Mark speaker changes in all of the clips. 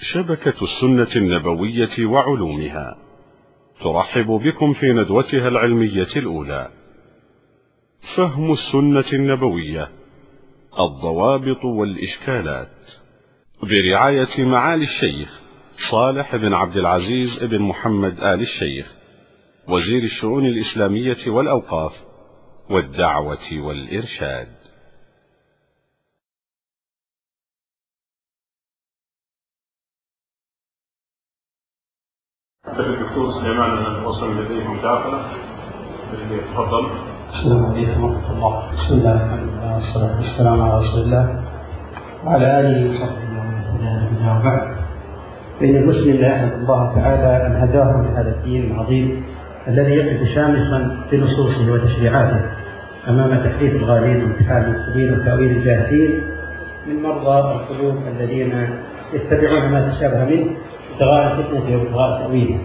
Speaker 1: شبكة السنة النبوية وعلومها ترحب بكم في ندوتها العلمية الأولى، فهم السنة النبوية، الضوابط والإشكالات، برعاية معالي الشيخ صالح بن عبد العزيز بن محمد آل الشيخ، وزير الشؤون الإسلامية والأوقاف والدعوة والإرشاد.
Speaker 2: الدكتور سليمان وصل لديه مداخلة. تفضل.
Speaker 3: السلام عليكم ورحمة الله. بسم الله الرحمن الرحيم، والصلاة والسلام على رسول الله وعلى آله وصحبه ومن اهتدى بعد. فإن المسلم لا يحمد الله تعالى أن هداه لهذا الدين العظيم الذي يقف شامخا بنصوصه وتشريعاته أمام تحريف الغالين وامتحان المبتدئين وتأويل الجاهلين من مرضى القلوب الذين يتبعون ما تشابه منه ابتغاء الفتنة وابتغاء تأويله.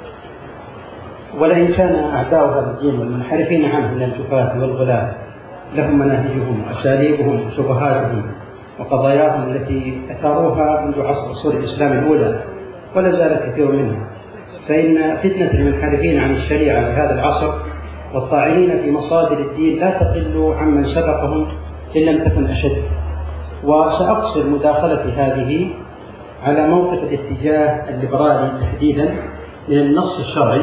Speaker 3: ولئن كان أعداء هذا الدين والمنحرفين عنه من الجفاة والغلاة لهم مناهجهم وأساليبهم وشبهاتهم وقضاياهم التي أثاروها منذ عصر عصور الإسلام الأولى ولا زال كثير منها، فإن فتنة المنحرفين عن الشريعة في هذا العصر والطاعنين في مصادر الدين لا تقل عمن سبقهم إن لم تكن أشد. وسأقصر مداخلتي هذه على موقف الاتجاه الليبرالي تحديدا من النص الشرعي،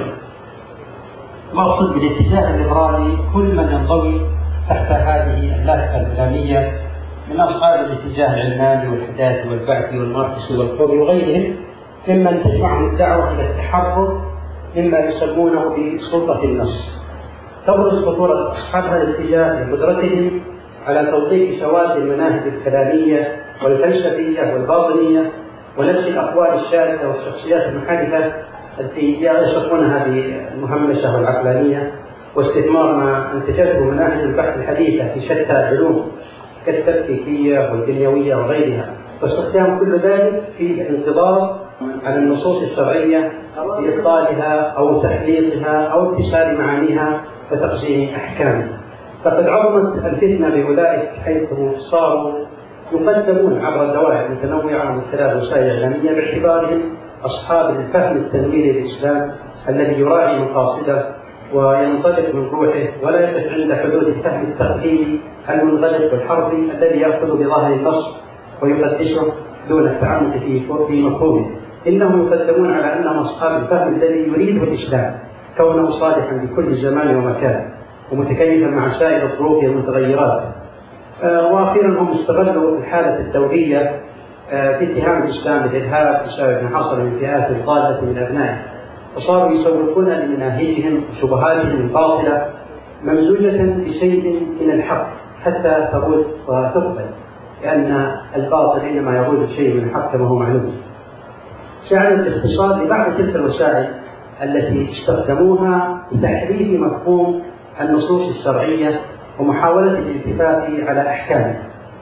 Speaker 3: واقصد بالاتجاه الليبرالي كل من ينضوي تحت هذه اللافتة الإسلامية من أصحاب الاتجاه العلماني والحداثي والبعثي والماركسي والقومي وغيرهم ممن تجمعهم الدعوة إلى التحرر مما يسمونه بسلطة النص. تبرز خطورة أصحاب هذا الاتجاه لقدرتهم على توظيف سواد المناهج الكلامية والفلسفية والباطنية ونفس الأقوال الشاذة والشخصيات المحادثة التي يصفونها بالمهمشة والعقلانية، واستثمار ما انتجته مناهج البحث الحديثة في شتى العلوم كالتكتيكية والبنيوية وغيرها، واستخدام كل ذلك في الانتظار على النصوص الشرعية لإبطالها أو تحليلها أو اكتساب معانيها وتقسيم أحكامها. فقد عظمت الفتنة بأولئك حيث صاروا يقدمون عبر دوائر متنوعة من خلال وسائل إعلامية باعتبارهم أصحاب الفهم التنويري للإسلام الذي يراعي مقاصده وينطلق من روحه ولا يقف عند حدود الفهم التقليدي المنغلق والحرفي الذي يأخذ بظاهر النص ويقدسه دون التعمق في مفهومه. إنهم يقدمون على أنهم أصحاب الفهم الذي يريده الإسلام كونه صالحا لكل زمان ومكان ومتكيفا مع سائر الظروف والمتغيرات. وأخيرا هم استغلوا الحالة الدولية في اتهام الإسلام بالإرهاب بسبب ما حصل من فئات ضالة من أبنائه، وصاروا يسوقون لمناهجهم وشبهاتهم الباطلة ممزوجة بشيء من الحق حتى ترد وتقبل، لأن الباطل إنما يرد شيء من الحق كما هو معلوم. جعل الاختصار لبعض تلك الوسائل التي استخدموها لتحريف مفهوم النصوص الشرعية ومحاولة الالتفات على أحكامها.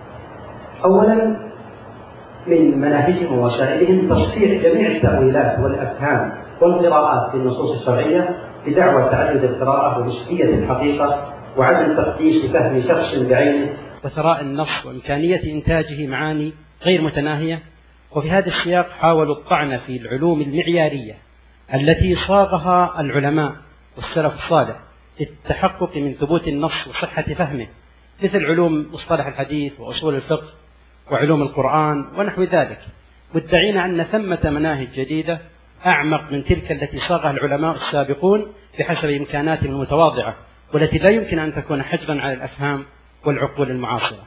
Speaker 3: أولا من مناهجهم ووسائلهم تصحيح جميع التأويلات والأفهام والقراءات في النصوص الشرعية بدعوى تعدد القراءة ونسبية الحقيقة وعدم تقديس فهم شخص بعينه وثراء النص وإمكانية إنتاجه معاني غير متناهية. وفي هذا السياق حاولوا الطعن في العلوم المعيارية التي صاغها العلماء والسلف الصالح للتحقق من ثبوت النص وصحة فهمه، مثل علوم مصطلح الحديث وأصول الفقه وعلوم القرآن ونحو ذلك، مدعين أن ثمة مناهج جديدة أعمق من تلك التي صاغها العلماء السابقون بحسب إمكاناتهم المتواضعة، والتي لا يمكن أن تكون حجرا على الأفهام والعقول المعاصرة.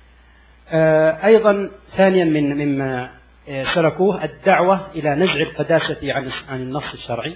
Speaker 3: أيضا ثانيا مما سلكوه الدعوة إلى نزع القداسة عن النص الشرعي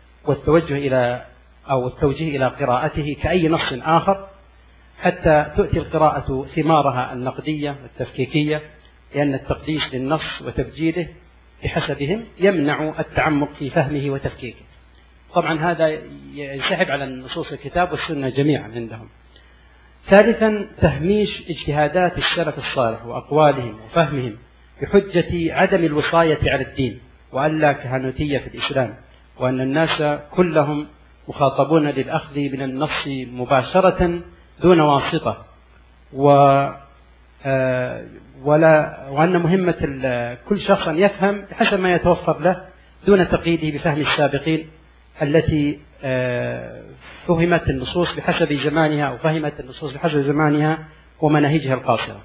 Speaker 3: والتوجيه إلى قراءته كأي نص آخر حتى تؤتي القراءة ثمارها النقدية والتفكيكية، لأن التقديس للنص وتبجيله بحسبهم يمنع التعمق في فهمه وتفكيكه. طبعا هذا ينسحب على النصوص الكتاب والسنة جميعا عندهم. ثالثا تهميش اجتهادات السلف الصالح وأقوالهم وفهمهم بحجة عدم الوصاية على الدين وألا كهنوتية في الإسلام، وأن الناس كلهم مخاطبون للأخذ من النص مباشرة دون واسطة، وأن مهمة كل شخص أن يفهم بحسب ما يتوفر له دون تقييده بفهم السابقين التي فهمت النصوص بحسب زمانها أو فهمت النصوص بحسب زمانها ومناهجها القاصرة.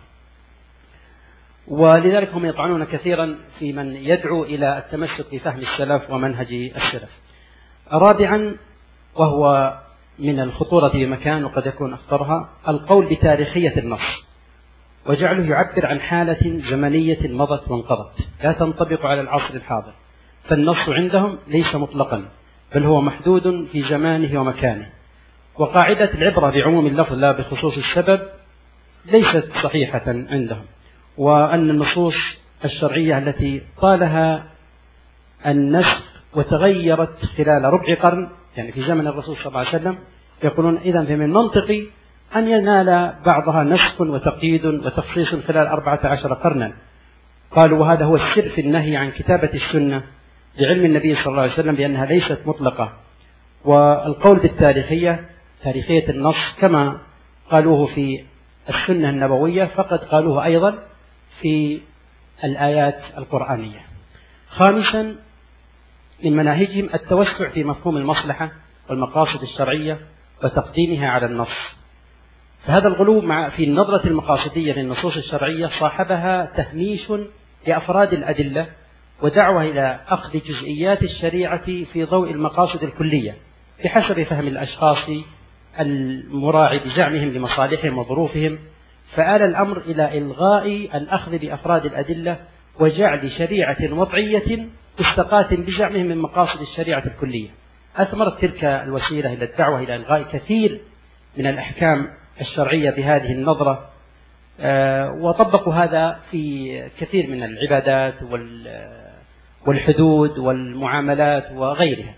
Speaker 3: ولذلك هم يطعنون كثيرا في من يدعو إلى التمسك بفهم السلف ومنهج السلف. رابعا، وهو من الخطورة بمكان وقد يكون أخطرها، القول بتاريخية النص وجعله يعبر عن حالة زمنية مضت وانقضت لا تنطبق على العصر الحاضر، فالنص عندهم ليس مطلقا بل هو محدود في زمانه ومكانه. وقاعدة العبرة بعموم اللفظ لا بخصوص السبب ليست صحيحة عندهم، وأن النصوص الشرعية التي طالها النسخ وتغيرت خلال ربع قرن، يعني في زمن الرسول صلى الله عليه وسلم، يقولون إذن فمن منطقي أن ينال بعضها نسخ وتقييد وتخصيص خلال 14 قرنا. قالوا وهذا هو السر في النهي عن كتابة السنة لعلم النبي صلى الله عليه وسلم بأنها ليست مطلقة. والقول بالتاريخية، تاريخية النص كما قالوه في السنة النبوية فقد قالوه أيضا في الآيات القرآنية. خامسا، من مناهجهم التوسع في مفهوم المصلحة والمقاصد الشرعية وتقديمها على النص. فهذا الغلو في النظرة المقاصدية للنصوص الشرعية صاحبها تهميش لأفراد الأدلة ودعوة إلى أخذ جزئيات الشريعة في ضوء المقاصد الكلية بحسب فهم الأشخاص المراعي بزعمهم لمصالحهم وظروفهم، فآل الأمر إلى إلغاء الأخذ بأفراد الأدلة وجعل شريعة وضعية مستقاة بزعمهم من مقاصد الشريعة الكلية. أثمرت تلك الوسيلة إلى الدعوة إلى إلغاء كثير من الأحكام الشرعية بهذه النظرة، وطبقوا هذا في كثير من العبادات والحدود والمعاملات وغيرها.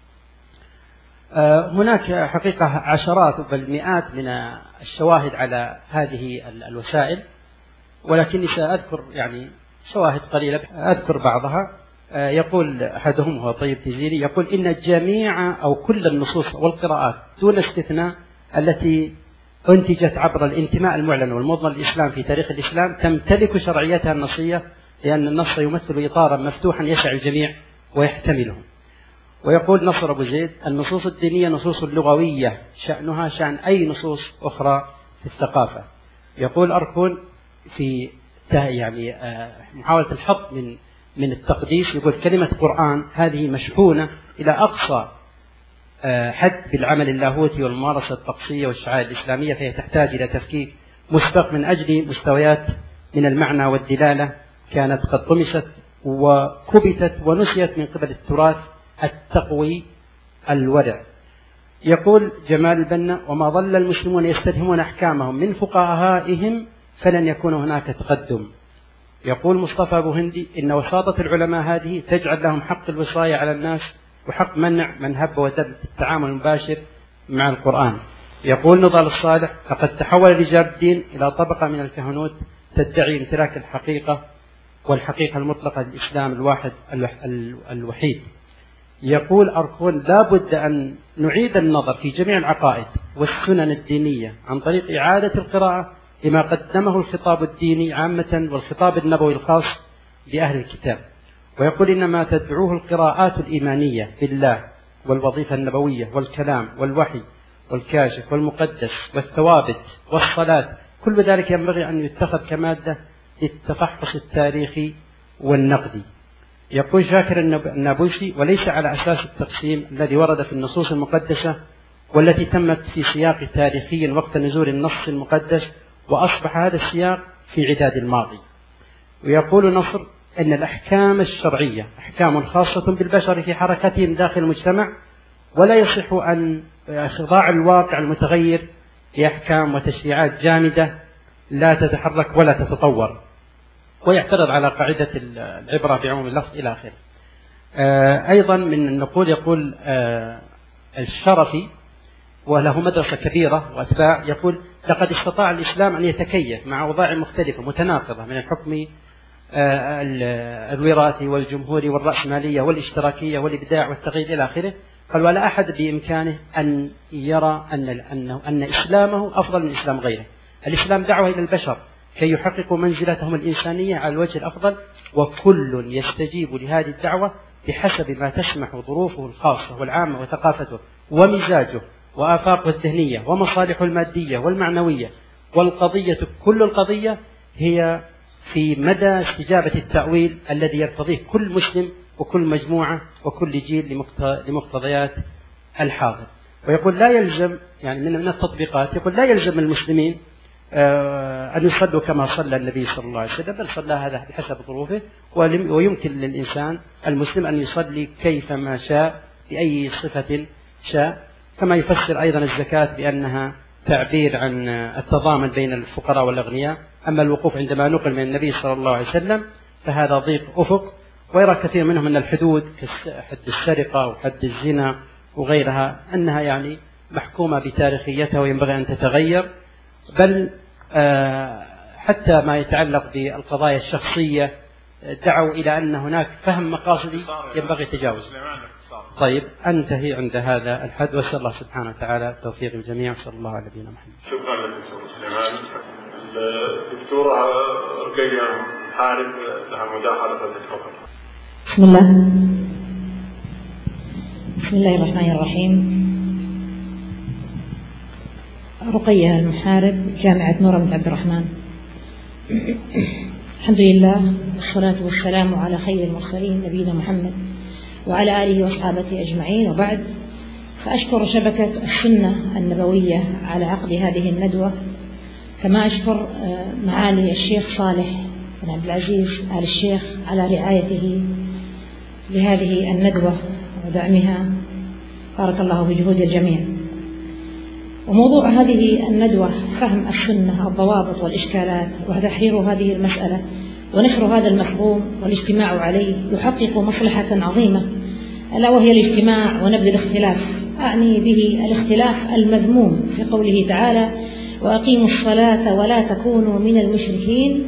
Speaker 3: هناك حقيقة عشرات بل مئات من الشواهد على هذه الوسائل، ولكني سأذكر يعني شواهد قليلة أذكر بعضها. يقول أحدهم هو طيب تجيري، يقول إن جميع أو كل النصوص والقراءات دون استثناء التي أنتجت عبر الانتماء المعلن والمضمن للإسلام في تاريخ الإسلام تمتلك شرعيتها النصية، لأن النص يمثل إطارا مفتوحا يسع الجميع ويحتمله. ويقول نصر أبو زيد النصوص الدينية نصوص لغوية شأنها شأن أي نصوص أخرى في الثقافة. يقول أركون في يعني محاولة الحط من التقديس، يقول كلمة قرآن هذه مشحونة إلى أقصى حد بالعمل اللاهوتي والممارسة الطقسية والشعائر الإسلامية، فهي تحتاج إلى تفكيك مسبق من أجل مستويات من المعنى والدلالة كانت قد طمست وكبتت ونسيت من قبل التراث التقوي الورع. يقول جمال البنا وما ظل المسلمون يستلهمون أحكامهم من فقهائهم فلن يكون هناك تقدم. يقول مصطفى أبو هندي إن وساطة العلماء هذه تجعل لهم حق الوصاية على الناس وحق منع من هب ودب التعامل المباشر مع القرآن. يقول نضال الصالح فقد تحول رجال الدين إلى طبقة من الكهنوت تدعي امتلاك الحقيقة والحقيقة المطلقة للإسلام الواحد الوحيد. يقول أركون لا بد أن نعيد النظر في جميع العقائد والسنن الدينية عن طريق إعادة القراءة لما قدمه الخطاب الديني عامة والخطاب النبوي الخاص بأهل الكتاب. ويقول إنما تدعوه القراءات الإيمانية بالله والوظيفة النبوية والكلام والوحي والكاشف والمقدس والثوابت والصلاة، كل ذلك ينبغي أن يتخذ كمادة للتفحص التاريخي والنقدي. يقول شاكر النابلسي وليس على أساس التقسيم الذي ورد في النصوص المقدسة والتي تمت في سياق تاريخي وقت نزول النص المقدس، وأصبح هذا السياق في عداد الماضي. ويقول نصر أن الأحكام الشرعية أحكام خاصة بالبشر في حركتهم داخل المجتمع، ولا يصح أن خضاع الواقع المتغير لأحكام وتشريعات جامدة لا تتحرك ولا تتطور. ويعترض على قاعدة العبرة بعموم اللفظ إلى آخره. أيضا من النقول يقول الشرفي وله مدرسة كبيرة وأتباع، يقول لقد استطاع الإسلام أن يتكيف مع أوضاع مختلفة متناقضة من الحكم الوراثي والجمهوري والرأسمالية والاشتراكية والإبداع والتغيير إلى آخره. قال ولا أحد بإمكانه أن يرى أن إسلامه أفضل من إسلام غيره. الإسلام دعوة إلى البشر كي يحققوا منزلتهم الإنسانية على الوجه الأفضل، وكل يستجيب لهذه الدعوة بحسب ما تسمح ظروفه الخاصة والعامة وثقافته ومزاجه وآفاقه الذهنية ومصالحه المادية والمعنوية. والقضية كل القضية هي في مدى استجابة التأويل الذي يرتضيه كل مسلم وكل مجموعة وكل جيل لمقتضيات الحاضر. ويقول لا يلزم، يعني من التطبيقات، يقول لا يلزم المسلمين أن يصلوا كما صلى النبي صلى الله عليه وسلم، بل صلى هذا بحسب ظروفه، ويمكن للإنسان المسلم أن يصلي كيفما شاء بأي صفة شاء. كما يفسر أيضا الزكاة بأنها تعبير عن التضامن بين الفقراء والأغنياء. أما الوقوف عندما نقل من النبي صلى الله عليه وسلم فهذا ضيق أفق. ويرى كثير منهم أن الحدود كحد السرقة وحد الزنا وغيرها أنها يعني محكومة بتاريخيتها وينبغي أن تتغير، بل حتى ما يتعلق بالقضايا الشخصية دعوا إلى أن هناك فهم مقاصدي ينبغي تجاوزه. طيب أنتهي عند هذا الحد، وأسأل الله سبحانه وتعالى توفيق الجميع، وصلى الله على نبينا محمد.
Speaker 2: شكرا لك دكتور سليمان. الدكتورة رقية محارب لها مداخلة فلتتفضل.
Speaker 4: بسم الله الرحمن الرحيم. رقية المحارب، جامعة نور بن عبد الرحمن. الحمد لله والصلاة والسلام على خير المرسلين نبينا محمد وعلى آله وأصحابه أجمعين، وبعد. فأشكر شبكة السنة النبوية على عقد هذه الندوة، كما أشكر معالي الشيخ صالح بن عبد العزيز آل الشيخ على رعايته لهذه الندوة ودعمها. بارك الله في جهود الجميع. وموضوع هذه الندوة فهم السنة، الضوابط والإشكالات، وتحرير هذه المسألة ونشر هذا المفهوم والاجتماع عليه يحقق مصلحة عظيمة، ألا وهي الاجتماع ونبذ الاختلاف. أعني به الاختلاف المذموم في قوله تعالى: وأقيموا الصلاة ولا تكونوا من المشركين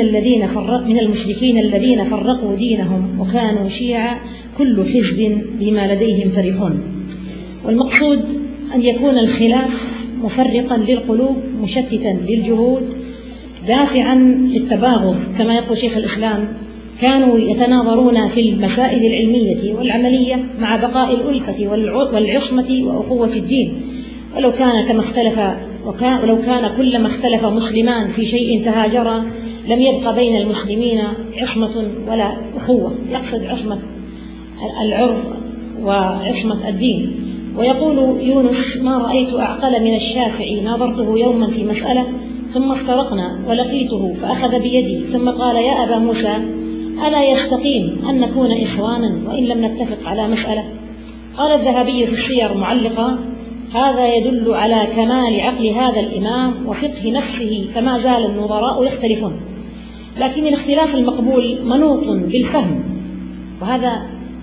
Speaker 4: الذين فرقوا دينهم وكانوا شيعا كل حزب بما لديهم فرحون. والمقصود أن يكون الخلاف مفرقا للقلوب، مشتتا للجهود، دافعا للتباغض. كما يقول شيخ الإسلام: كانوا يتناظرون في المسائل العلمية والعملية مع بقاء الألفة والعصمة وأخوة الدين. ولو كان كلما اختلف مسلمان في شيء تهاجرا لم يبق بين المسلمين عصمة ولا أخوة. يقصد عصمة العرف وعصمة الدين. ويقول يونس: ما رأيت أعقل من الشافعي، ناظرته يوما في مسألة ثم افترقنا ولقيته فأخذ بيدي ثم قال: يا أبا موسى، ألا يستقيم أن نكون إخوانا وإن لم نتفق على مسألة؟ قال الذهبي في السير معلقا: هذا يدل على كمال عقل هذا الإمام وفقه نفسه، فما زال النظراء يختلفون. لكن الاختلاف المقبول منوط بالفهم، وهذا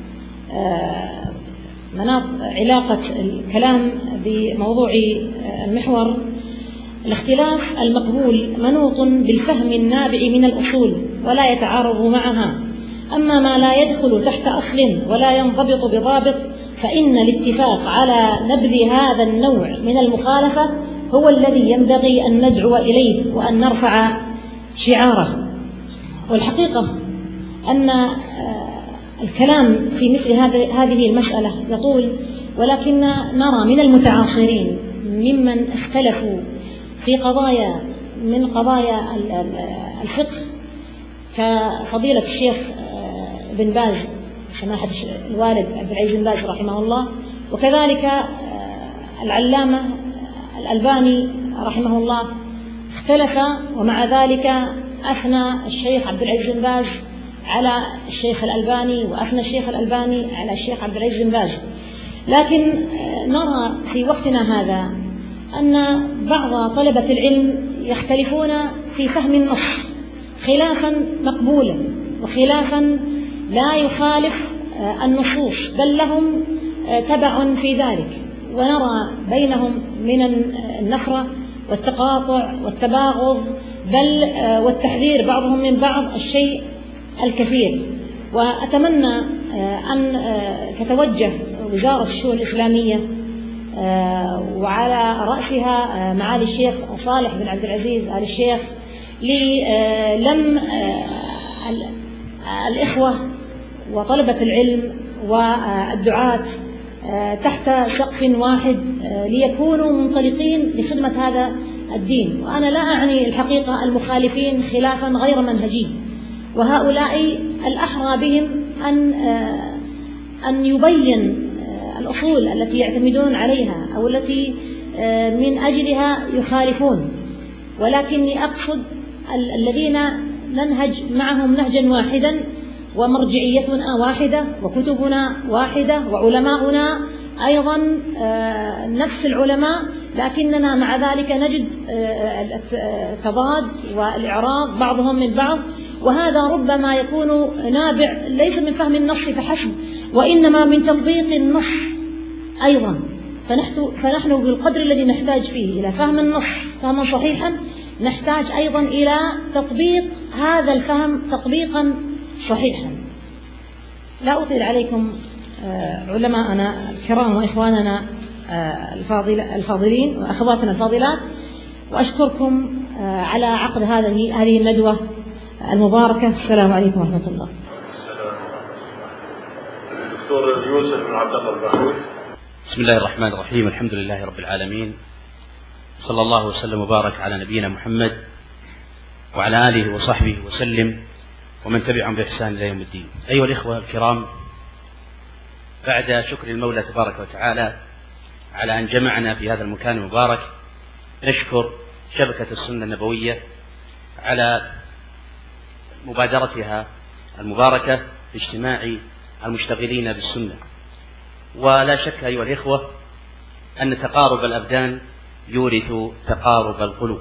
Speaker 4: مناط علاقة الكلام بموضوع المحور. الاختلاف المقبول منوط بالفهم النابع من الأصول ولا يتعارض معها. أما ما لا يدخل تحت أصل ولا ينضبط بضابط فإن الاتفاق على نبذ هذا النوع من المخالفة هو الذي ينبغي أن ندعو إليه وأن نرفع شعاره. والحقيقة أن الكلام في مثل هذه المسألة يطول، ولكن نرى من المتعاصرين ممن اختلفوا في قضايا من قضايا الفقه كفضيلة الشيخ بن باز، سماحة الوالد عبد العزيز بن باز رحمه الله، وكذلك العلامة الألباني رحمه الله، اختلف، ومع ذلك أثنى الشيخ عبد العزيز بن باز على الشيخ الألباني، وأثنى الشيخ الألباني على الشيخ عبد العزيز بن باز. لكن نرى في وقتنا هذا أن بعض طلبة العلم يختلفون في فهم النص خلافا مقبولا وخلافا لا يخالف النصوص، بل لهم تبع في ذلك. ونرى بينهم من النفرة والتقاطع والتباغض، بل والتحذير بعضهم من بعض الشيء الكثير. وأتمنى أن تتوجه وزارة الشؤون الإسلامية وعلى رأسها معالي الشيخ صالح بن عبد العزيز آل الشيخ للم الإخوة وطلبة العلم والدعاة تحت سقف واحد ليكونوا منطلقين لخدمة هذا الدين. وأنا لا أعني الحقيقة المخالفين خلافا غير منهجي، وهؤلاء الأحرى بهم أن يبين الأصول التي يعتمدون عليها أو التي من أجلها يخالفون، ولكني أقصد الذين ننهج معهم نهجا واحدا ومرجعيتنا واحدة وكتبنا واحدة وعلماؤنا أيضا نفس العلماء، لكننا مع ذلك نجد التضاد والإعراض بعضهم من بعض، وهذا ربما يكون نابع ليس من فهم النص فحسب وإنما من تطبيق النص أيضا. فنحن بالقدر الذي نحتاج فيه إلى فهم النص فهما صحيحا، نحتاج أيضا إلى تطبيق هذا الفهم تطبيقا صحيحا. لا أطيل عليكم علماءنا الكرام وإخواننا الفاضلين وأخواتنا الفاضلات، وأشكركم على عقد هذه الندوة المباركة. السلام عليكم ورحمة الله.
Speaker 2: الدكتور يوسف بن عبد الله البحوث.
Speaker 5: بسم الله الرحمن الرحيم، الحمد لله رب العالمين، صلى الله وسلم وبارك على نبينا محمد وعلى آله وصحبه وسلم ومن تبعهم بإحسان إلى يوم الدين. أيها الإخوة الكرام، بعد شكر المولى تبارك وتعالى على أن جمعنا في هذا المكان المبارك، نشكر شبكة السنة النبوية على مبادرتها المباركة في اجتماع المشتغلين بالسنة. ولا شك أيها الإخوة أن تقارب الأبدان يورث تقارب القلوب.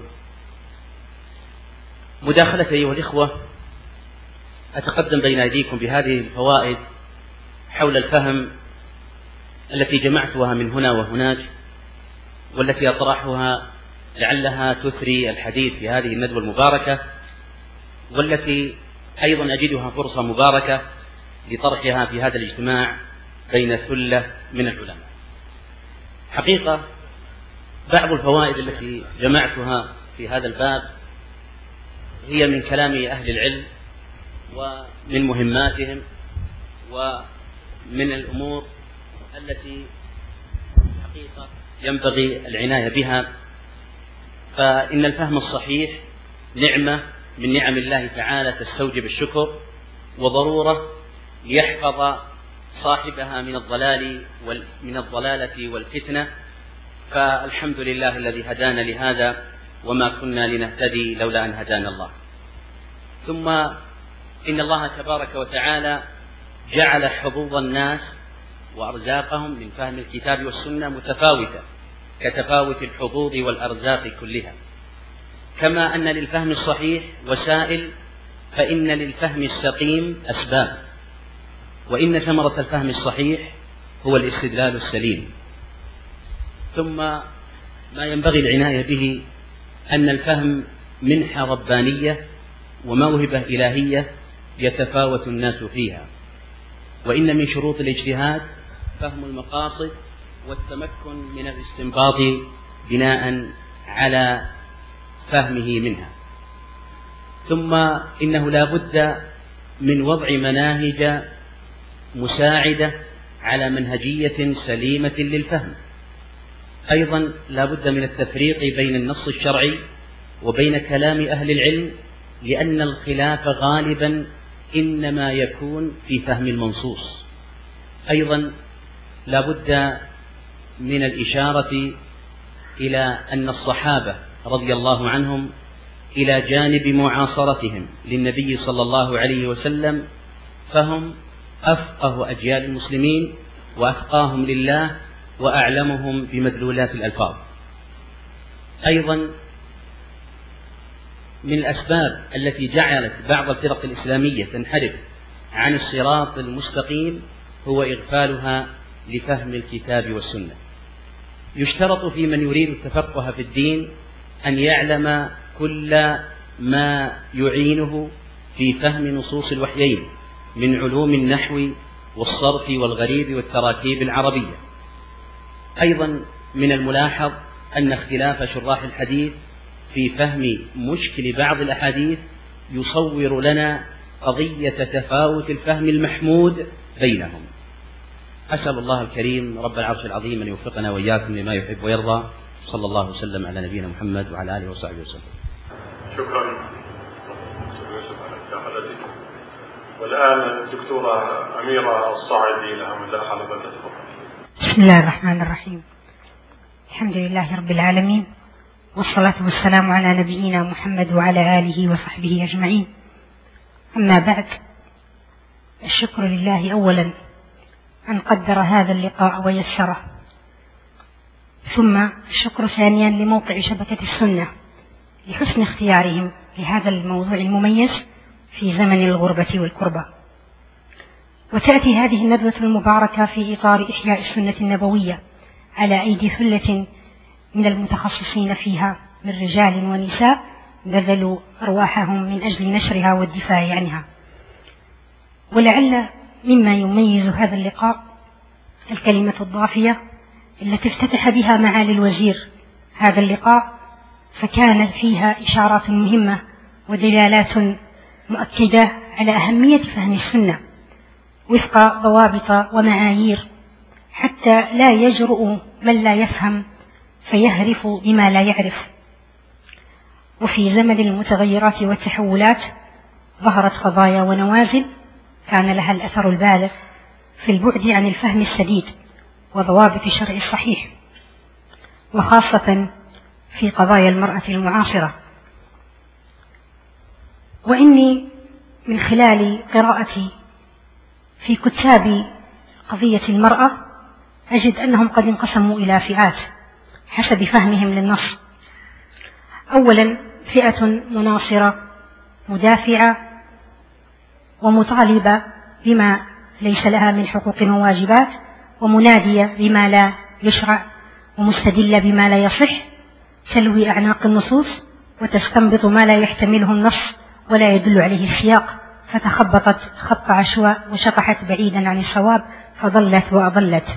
Speaker 5: مداخلة أيها الإخوة، أتقدم بين أيديكم بهذه الفوائد حول الفهم التي جمعتها من هنا وهناك، والتي أطرحها لعلها تثري الحديث في هذه الندوة المباركة، والتي أيضا أجدها فرصة مباركة لطرحها في هذا الاجتماع بين ثلة من العلماء. حقيقة بعض الفوائد التي جمعتها في هذا الباب هي من كلام أهل العلم ومن مهماتهم ومن الأمور التي حقيقة ينبغي العناية بها. فإن الفهم الصحيح نعمة من نعم الله تعالى تستوجب الشكر، وضرورة ليحفظ صاحبها من الضلالة والفتنة. فالحمد لله الذي هدانا لهذا وما كنا لنهتدي لولا أن هدانا الله. ثم إن الله تبارك وتعالى جعل حظوظ الناس وأرزاقهم من فهم الكتاب والسنة متفاوتة كتفاوت الحظوظ والأرزاق كلها. كما أن للفهم الصحيح وسائل، فإن للفهم السقيم أسباب، وإن ثمرة الفهم الصحيح هو الاستدلال السليم. ثم ما ينبغي العناية به أن الفهم منحة ربانية وموهبة إلهية يتفاوت الناس فيها، وإن من شروط الاجتهاد فهم المقاصد والتمكن من الاستنباط بناء على فهمه منها. ثم إنه لا بد من وضع مناهج مساعدة على منهجية سليمة للفهم. أيضا لا بد من التفريق بين النص الشرعي وبين كلام أهل العلم، لأن الخلاف غالبا إنما يكون في فهم المنصوص. أيضا لا بد من الإشارة إلى أن الصحابة رضي الله عنهم إلى جانب معاصرتهم للنبي صلى الله عليه وسلم فهم أفقه أجيال المسلمين وأفقاهم لله وأعلمهم بمدلولات الألفاظ. أيضا من الأسباب التي جعلت بعض الفرق الإسلامية تنحرف عن الصراط المستقيم هو إغفالها لفهم الكتاب والسنة. يشترط في من يريد التفقه في الدين أن يعلم كل ما يعينه في فهم نصوص الوحيين من علوم النحو والصرف والغريب والتراكيب العربية. أيضا من الملاحظ أن اختلاف شراح الحديث في فهم مشكل بعض الأحاديث يصور لنا قضية تفاوت الفهم المحمود بينهم. أسأل الله الكريم رب العرش العظيم أن يوفقنا وإياكم لما يحب ويرضى. صلى الله وسلم على نبينا محمد وعلى آله وصحبه وسلم.
Speaker 2: شكرا يوسف على مداخلتك. والآن الدكتورة أميرة الصاعدي لها مداخلة فلتتفضل.
Speaker 6: بسم الله الرحمن الرحيم. الحمد لله رب العالمين، والصلاة والسلام على نبينا محمد وعلى آله وصحبه أجمعين. أما بعد، الشكر لله أولا أن قدر هذا اللقاء ويسره، ثم الشكر ثانيا لموقع شبكة السنة لحسن اختيارهم لهذا الموضوع المميز في زمن الغربة والكربة. وتأتي هذه الندوة المباركة في إطار إحياء السنة النبوية على أيدي ثلة من المتخصصين فيها من رجال ونساء بذلوا أرواحهم من أجل نشرها والدفاع عنها. ولعل مما يميز هذا اللقاء الكلمة الضافية التي افتتح بها معالي الوزير هذا اللقاء، فكان فيها إشارات مهمة ودلالات مؤكدة على أهمية فهم السنة وفق ضوابط ومعايير، حتى لا يجرؤ من لا يفهم فيهرف بما لا يعرف. وفي زمن المتغيرات والتحولات ظهرت قضايا ونوازل كان لها الأثر البالغ في البعد عن الفهم السديد وضوابط الشرع الصحيح، وخاصة في قضايا المرأة المعاصرة. وإني من خلال قراءتي في كتاب قضية المرأة أجد أنهم قد انقسموا إلى فئات حسب فهمهم للنص. أولا فئة مناصرة مدافعة ومطالبة بما ليس لها من حقوق وواجبات، ومنادية بما لا يشرع، ومستدلة بما لا يصح، تلوي أعناق النصوص وتستنبط ما لا يحتمله النص ولا يدل عليه السياق، فتخبطت خط عشواء وشطحت بعيدا عن الصواب فضلت وأضلت.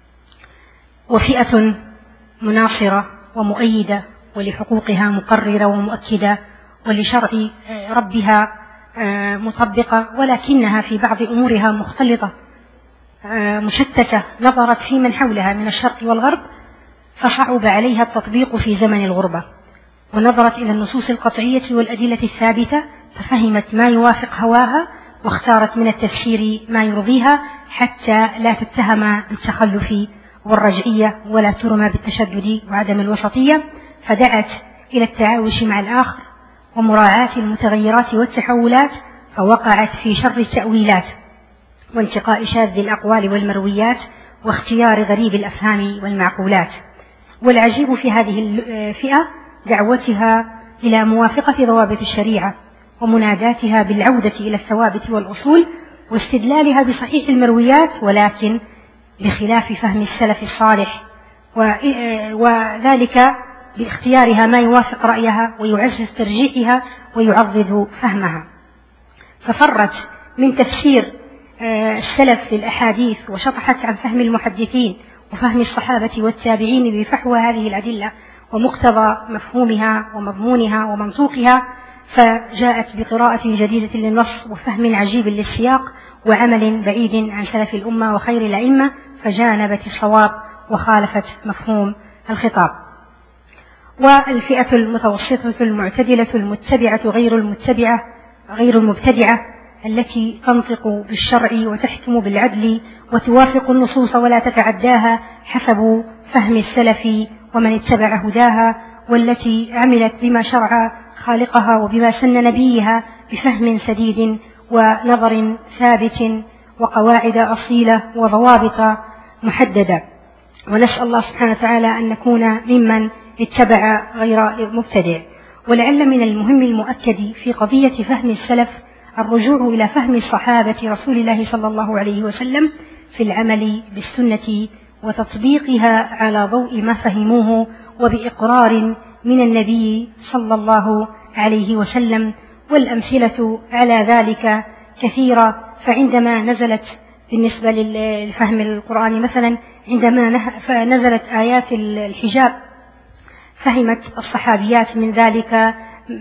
Speaker 6: وفئة مناصرة ومؤيدة ولحقوقها مقررة ومؤكدة ولشرع ربها مطبقة، ولكنها في بعض أمورها مختلطة مشتتة، نظرت في من حولها من الشرق والغرب فصعب عليها التطبيق في زمن الغربة، ونظرت إلى النصوص القطعية والأدلة الثابتة ففهمت ما يوافق هواها واختارت من التفسير ما يرضيها حتى لا تتهم بالتخلف والرجعية ولا ترمى بالتشدد وعدم الوسطية، فدعت إلى التعايش مع الآخر ومراعاة المتغيرات والتحولات، فوقعت في شر التأويلات وانتقاء شاذ الأقوال والمرويات واختيار غريب الأفهام والمعقولات. والعجيب في هذه الفئة دعوتها إلى موافقة ضوابط الشريعة ومناداتها بالعودة إلى الثوابت والأصول واستدلالها بصحيح المرويات، ولكن بخلاف فهم السلف الصالح، وذلك باختيارها ما يوافق رأيها ويعزز ترجيحها ويعضد فهمها. ففرت من تفسير السلف للأحاديث وشطحت عن فهم المحدثين وفهم الصحابة والتابعين بفحوى هذه الأدلة ومقتضى مفهومها ومضمونها ومنطوقها، فجاءت بقراءة جديدة للنص وفهم عجيب للسياق وعمل بعيد عن سلف الأمة وخير الأئمة، فجانبت الصواب وخالفت مفهوم الخطاب. والفئة المتوسطة المعتدلة المتبعة غير المبتدعة التي تنطق بالشرع وتحكم بالعدل وتوافق النصوص ولا تتعداها حسب فهم السلف ومن اتبع هداها، والتي عملت بما شرع خالقها وبما سن نبيها بفهم سديد ونظر ثابت وقواعد أصيلة وضوابط محددة. ونسأل الله سبحانه وتعالى أن نكون ممن اتبع غير مبتدع. ولعل من المهم المؤكد في قضية فهم السلف الرجوع إلى فهم الصحابة رسول الله صلى الله عليه وسلم في العمل بالسنة وتطبيقها على ضوء ما فهموه وبإقرار من النبي صلى الله عليه وسلم. والأمثلة على ذلك كثيرة. فعندما نزلت بالنسبة للفهم القرآن مثلا، عندما نزلت آيات الحجاب فهمت الصحابيات من ذلك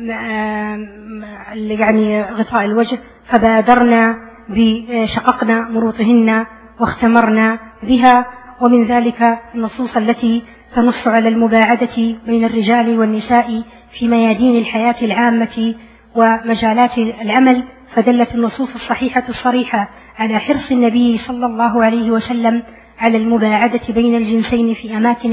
Speaker 6: يعني غطاء الوجه، فبادرنا بشققنا مروطهن واختمرنا بها. ومن ذلك النصوص التي تنص على المباعدة بين الرجال والنساء في ميادين الحياة العامة ومجالات العمل، فدلت النصوص الصحيحة الصريحة على حرص النبي صلى الله عليه وسلم على المباعدة بين الجنسين في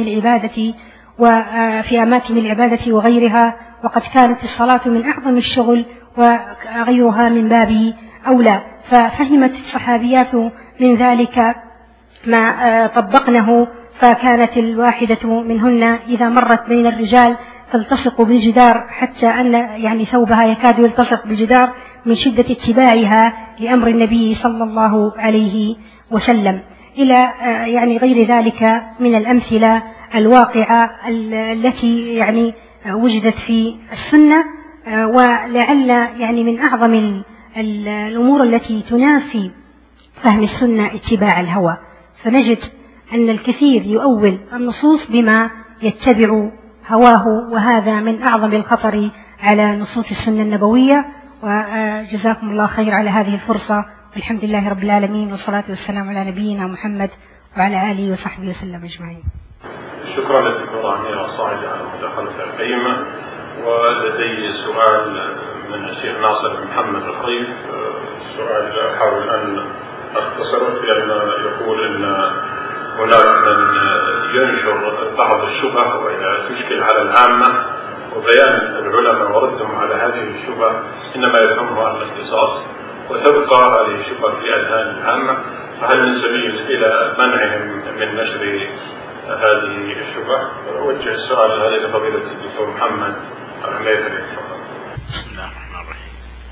Speaker 6: أماكن العبادة وغيرها، وقد كانت الصلاة من أعظم الشغل وغيرها من باب أولى. ففهمت الصحابيات من ذلك ما طبقناه، فكانت الواحدة منهن إذا مرت بين الرجال تلتصق بالجدار حتى أن يعني ثوبها يكاد يلتصق بالجدار من شدة اتباعها لأمر النبي صلى الله عليه وسلم، إلى يعني غير ذلك من الأمثلة الواقعة التي يعني وجدت في السنة. ولعل يعني من أعظم الأمور التي تنافي فهم السنة اتباع الهوى، فنجد أن الكثير يؤول النصوص بما يتبع هواه، وهذا من أعظم الخطر على نصوص السنة النبوية. وجزاكم الله خير على هذه الفرصة، والحمد لله رب العالمين، والصلاة والسلام على نبينا محمد وعلى آله وصحبه وسلم أجمعين.
Speaker 2: شكرا للدكتورة أميرة الصاعدي على مداخلتها القيمة. ولدي سؤال من الشيخ ناصر بن محمد الخيف، سؤال أحاول أن أختصره، لأنه يقول أن هناك من ينشر بعض الشبه وهي تشكل على العامة، وبيان العلماء وردهم على هذه الشبه إنما يفهمها الاختصاص، وتبقى هذه الشبه في أذهان العامة، فهل من سبيل إلى منعهم من نشر هذه الشبه؟ أوجه السؤال هذا لفضيلة الدكتور محمد الميثري.
Speaker 7: بسم الله الرحمن الرحيم.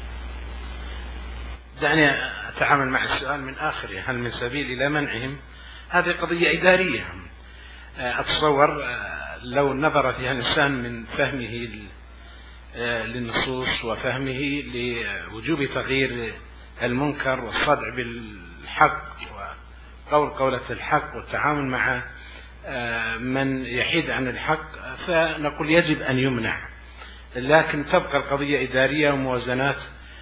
Speaker 7: دعني أتعامل مع السؤال من آخره، هل من سبيل إلى منعهم؟ هذه قضية إدارية. أتصور لو نظر فيها الإنسان من فهمه للنصوص وفهمه لوجوب تغيير المنكر والصدع بالحق وقول قولة الحق والتعامل مع من يحيد عن الحق، فنقول يجب أن يمنع، لكن تبقى القضية إدارية وموازنات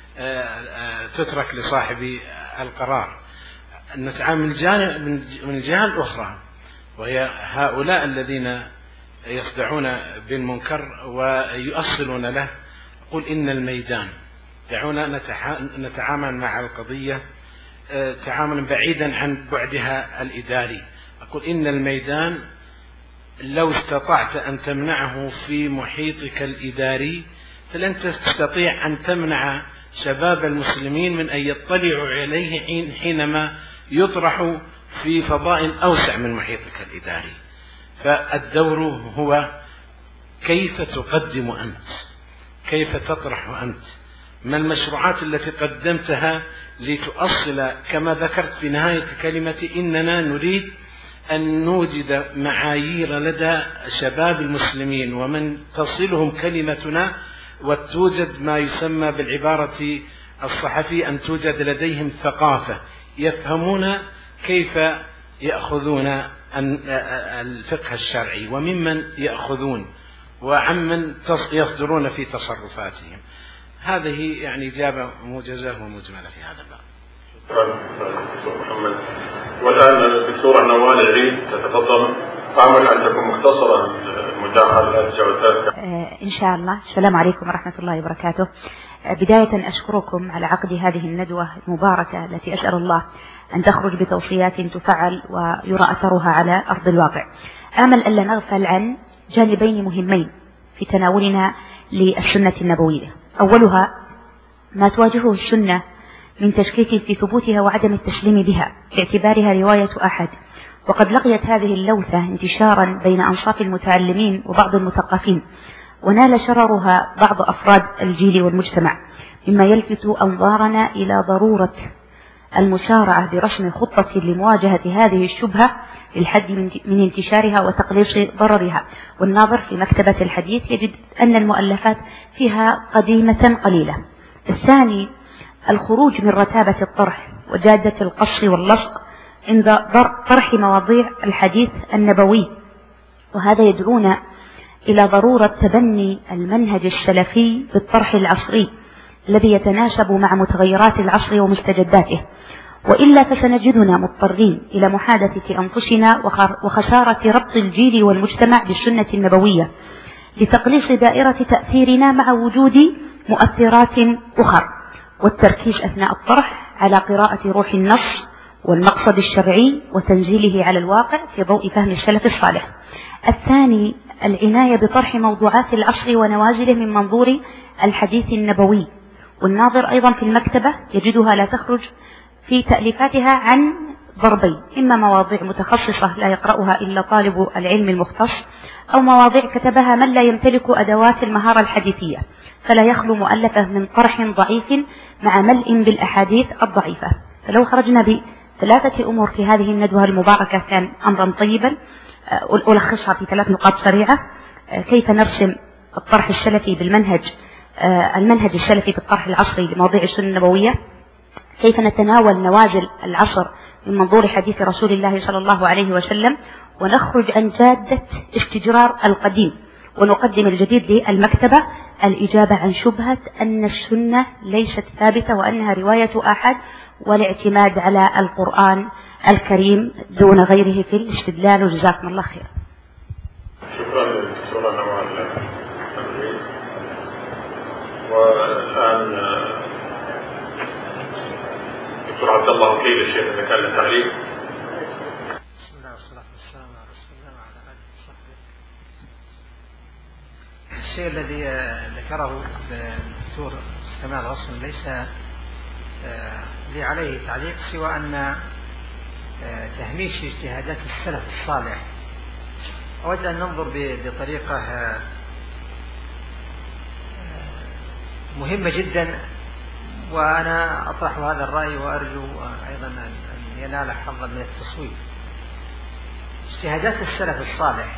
Speaker 7: تترك لصاحب القرار. نتعامل من الجهة الأخرى، وهي هؤلاء الذين يصدعون بالمنكر ويؤصلون له. قل إن الميدان، دعونا نتعامل مع القضية تعاملا بعيدا عن بعدها الإداري. أقول إن الميدان لو استطعت أن تمنعه في محيطك الإداري فلن تستطيع أن تمنع شباب المسلمين من أن يطلعوا عليه حينما يطرح في فضاء أوسع من محيطك الإداري. فالدور هو كيف تقدم أنت، كيف تطرح أنت، ما المشروعات التي قدمتها لتؤصل كما ذكرت في نهاية كلمة إننا نريد أن نوجد معايير لدى شباب المسلمين ومن تصلهم كلمتنا، وتوجد ما يسمى بالعبارة الصحفية أن توجد لديهم ثقافة، يفهمون كيف يأخذون الفقه الشرعي وممن يأخذون وعمن يصدرون في تصرفاتهم. هذه يعني إجابة موجزة ومجملة في هذا الباب.
Speaker 2: شكرا دكتور محمد. والآن الدكتورة نوال العيد تتفضل، أعمل أن تكون مختصرة المداخلة الجوازات.
Speaker 8: إن شاء الله. السلام عليكم ورحمة الله وبركاته. بداية أشكركم على عقد هذه الندوة المباركة التي أسأل الله أن تخرج بتوصيات تفعل ويرى أثرها على أرض الواقع. آمل ألا نغفل عن جانبين مهمين في تناولنا للسنة النبوية. أولها ما تواجهه السنة من تشكيك في ثبوتها وعدم التسليم بها باعتبارها رواية أحد، وقد لقيت هذه اللوثة انتشارا بين أنصاف المتعلمين وبعض المثقفين، ونال شررها بعض أفراد الجيل والمجتمع، مما يلفت أنظارنا إلى ضرورة المسارعة برسم خطة لمواجهة هذه الشبهة للحد من انتشارها وتقليص ضررها. والناظر في مكتبة الحديث يجد أن المؤلفات فيها قديمة قليلة. الثاني الخروج من رتابة الطرح وجادة القص واللصق عند طرح مواضيع الحديث النبوي، وهذا يدعونا إلى ضرورة تبني المنهج السلفي بالطرح العصري الذي يتناسب مع متغيرات العصر ومستجداته، وإلا فسنجدنا مضطرين إلى محادثة أنفسنا وخسارة ربط الجيل والمجتمع بالسنة النبوية لتقليص دائرة تأثيرنا مع وجود مؤثرات أخرى، والتركيز أثناء الطرح على قراءة روح النص والمقصد الشرعي وتنزيله على الواقع في ضوء فهم السلف الصالح. الثاني العناية بطرح موضوعات العصر ونوازله من منظور الحديث النبوي، والناظر أيضا في المكتبة يجدها لا تخرج في تأليفاتها عن ضربين: إما مواضيع متخصصة لا يقرأها إلا طالب العلم المختص، أو مواضيع كتبها من لا يمتلك أدوات المهارة الحديثية، فلا يخلو مؤلفة من طرح ضعيف مع ملء بالأحاديث الضعيفة. فلو خرجنا بثلاثة أمور في هذه الندوة المباركة كان أمرا طيبا. ألخصها في 3 نقاط سريعة: كيف نرسم الطرح السلفي المنهج السلفي في الطرح العصري لمواضيع السنة النبوية، كيف نتناول نوازل العصر من منظور حديث رسول الله صلى الله عليه وسلم، ونخرج عن جادة استجرار القديم ونقدم الجديد للمكتبة: الإجابة عن شبهة أن السنة ليست ثابتة وأنها رواية أحد، والاعتماد على القرآن الكريم دون غيره في الاستدلال. وجزاكم الله خير.
Speaker 2: شكرا للدكتورة نوال. والآن دكتور عبد الله وكيل الشيخ إذا كان له تعليق.
Speaker 7: بسم الله والصلاة والسلام على رسول الله وعلى آله وصحبه. الشيء الذي ذكره الدكتور كمال غصن ليس لي عليه تعليق سوى أن تهميش اجتهادات السلف الصالح أود أن ننظر بطريقة مهمة جدا، وأنا أطرح هذا الرأي وأرجو أيضا أن ينال حظا من التصويت. اجتهادات السلف الصالح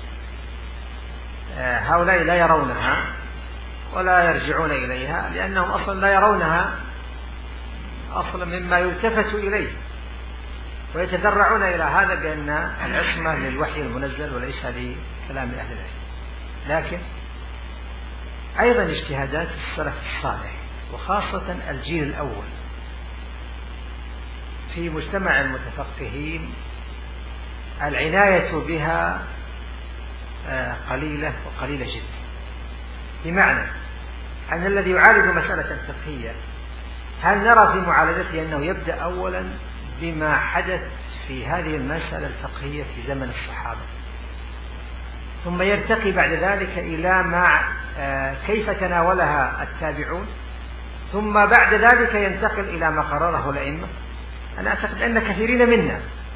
Speaker 7: هؤلاء لا يرونها ولا يرجعون إليها، لأنهم أصلا لا يرونها أصلا مما يلتفت إليه، ويتذرعون إلى هذا بأن العصمة للوحي المنزل وليس لكلام أهل العلم. لكن أيضا اجتهادات السلف الصالح وخاصة الجيل الأول في مجتمع المتفقهين العناية بها قليلة وقليلة جدا، بمعنى أن الذي يعالج مسألة فقهية هل نرى في معالجته أنه يبدأ أولا بما حدث في هذه المسألة الفقهية في زمن الصحابة، ثم يرتقي بعد ذلك إلى ما كيف تناولها التابعون، ثم بعد ذلك ينتقل إلى ما قرره الأئمة؟ أنا أعتقد أن كثيرين منا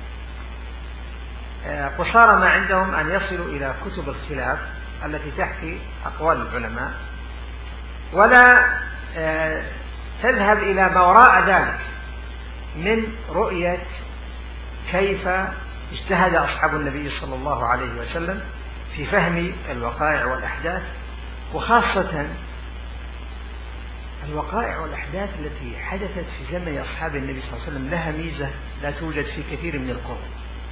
Speaker 7: قصارى ما عندهم أن يصلوا إلى كتب الخلاف التي تحكي أقوال العلماء، ولا تذهب إلى ما وراء ذلك من رؤية كيف اجتهد أصحاب النبي صلى الله عليه وسلم في فهم الوقائع والأحداث، وخاصة الوقائع والأحداث التي حدثت في زمن أصحاب النبي صلى الله عليه وسلم لها ميزة لا توجد في كثير من القرون.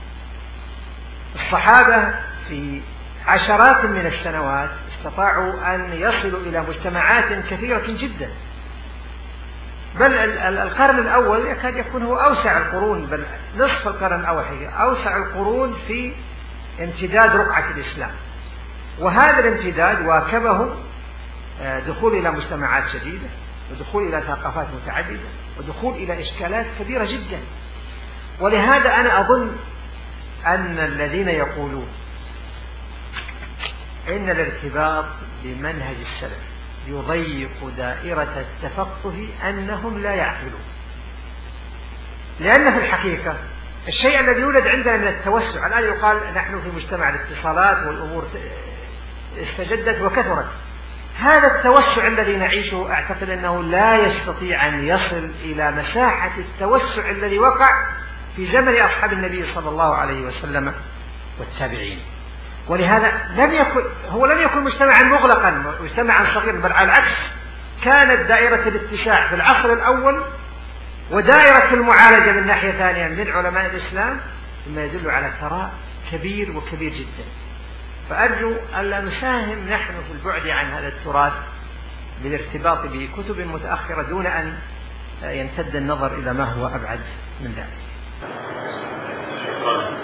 Speaker 7: الصحابة في عشرات من السنوات استطاعوا أن يصلوا إلى مجتمعات كثيرة جدا، بل القرن الأول يكاد يكون هو أوسع القرون، بل نصف القرن الأول أوسع القرون في امتداد رقعة الإسلام، وهذا الامتداد واكبه دخول إلى مجتمعات جديدة، ودخول إلى ثقافات متعددة، ودخول إلى إشكالات كبيرة جدا. ولهذا أنا أظن أن الذين يقولون إن الارتباط بمنهج السلف يضيق دائرة التفقه أنهم لا يعقلون، لأن في الحقيقة الشيء الذي يولد عندنا من التوسع، الآن يقال نحن في مجتمع الاتصالات والأمور استجدت وكثرت، هذا التوسع الذي نعيشه أعتقد أنه لا يستطيع أن يصل إلى مساحة التوسع الذي وقع في زمن أصحاب النبي صلى الله عليه وسلم والتابعين. ولهذا لم يكن مجتمعا مغلقا مجتمعا صغيرا، بل على العكس كانت دائرة الاتساع في العصر الأول ودائرة المعالجة من ناحية ثانية من علماء الإسلام مما يدل على ثراء كبير وكبير جدا. فأرجو ألا نساهم نحن في البعد عن هذا التراث بالارتباط بكتب متأخرة دون أن يمتد النظر إلى ما هو أبعد من ذلك.
Speaker 2: شكرا.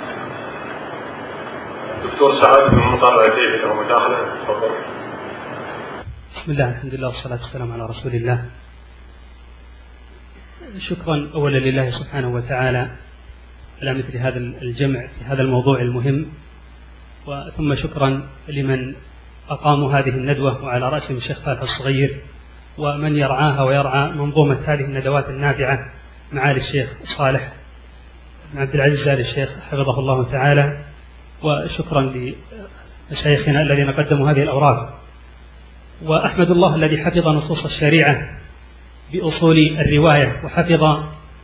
Speaker 2: دكتور سعد بن مطر عتيبي له مداخلة، تفضل.
Speaker 9: بسم الله، الحمد لله والصلاة والسلام على رسول الله. شكرا أولا لله سبحانه وتعالى على مثل هذا الجمع في هذا الموضوع المهم، وثم شكرا لمن أقاموا هذه الندوة وعلى رأسهم الشيخ فالح الصغير ومن يرعاها ويرعى منظومة هذه الندوات النافعة معالي الشيخ صالح بن عبد العزيز آل الشيخ حفظه الله تعالى، وشكرا لمشايخنا الذين قدموا هذه الأوراق. وأحمد الله الذي حفظ نصوص الشريعة بأصول الرواية وحفظ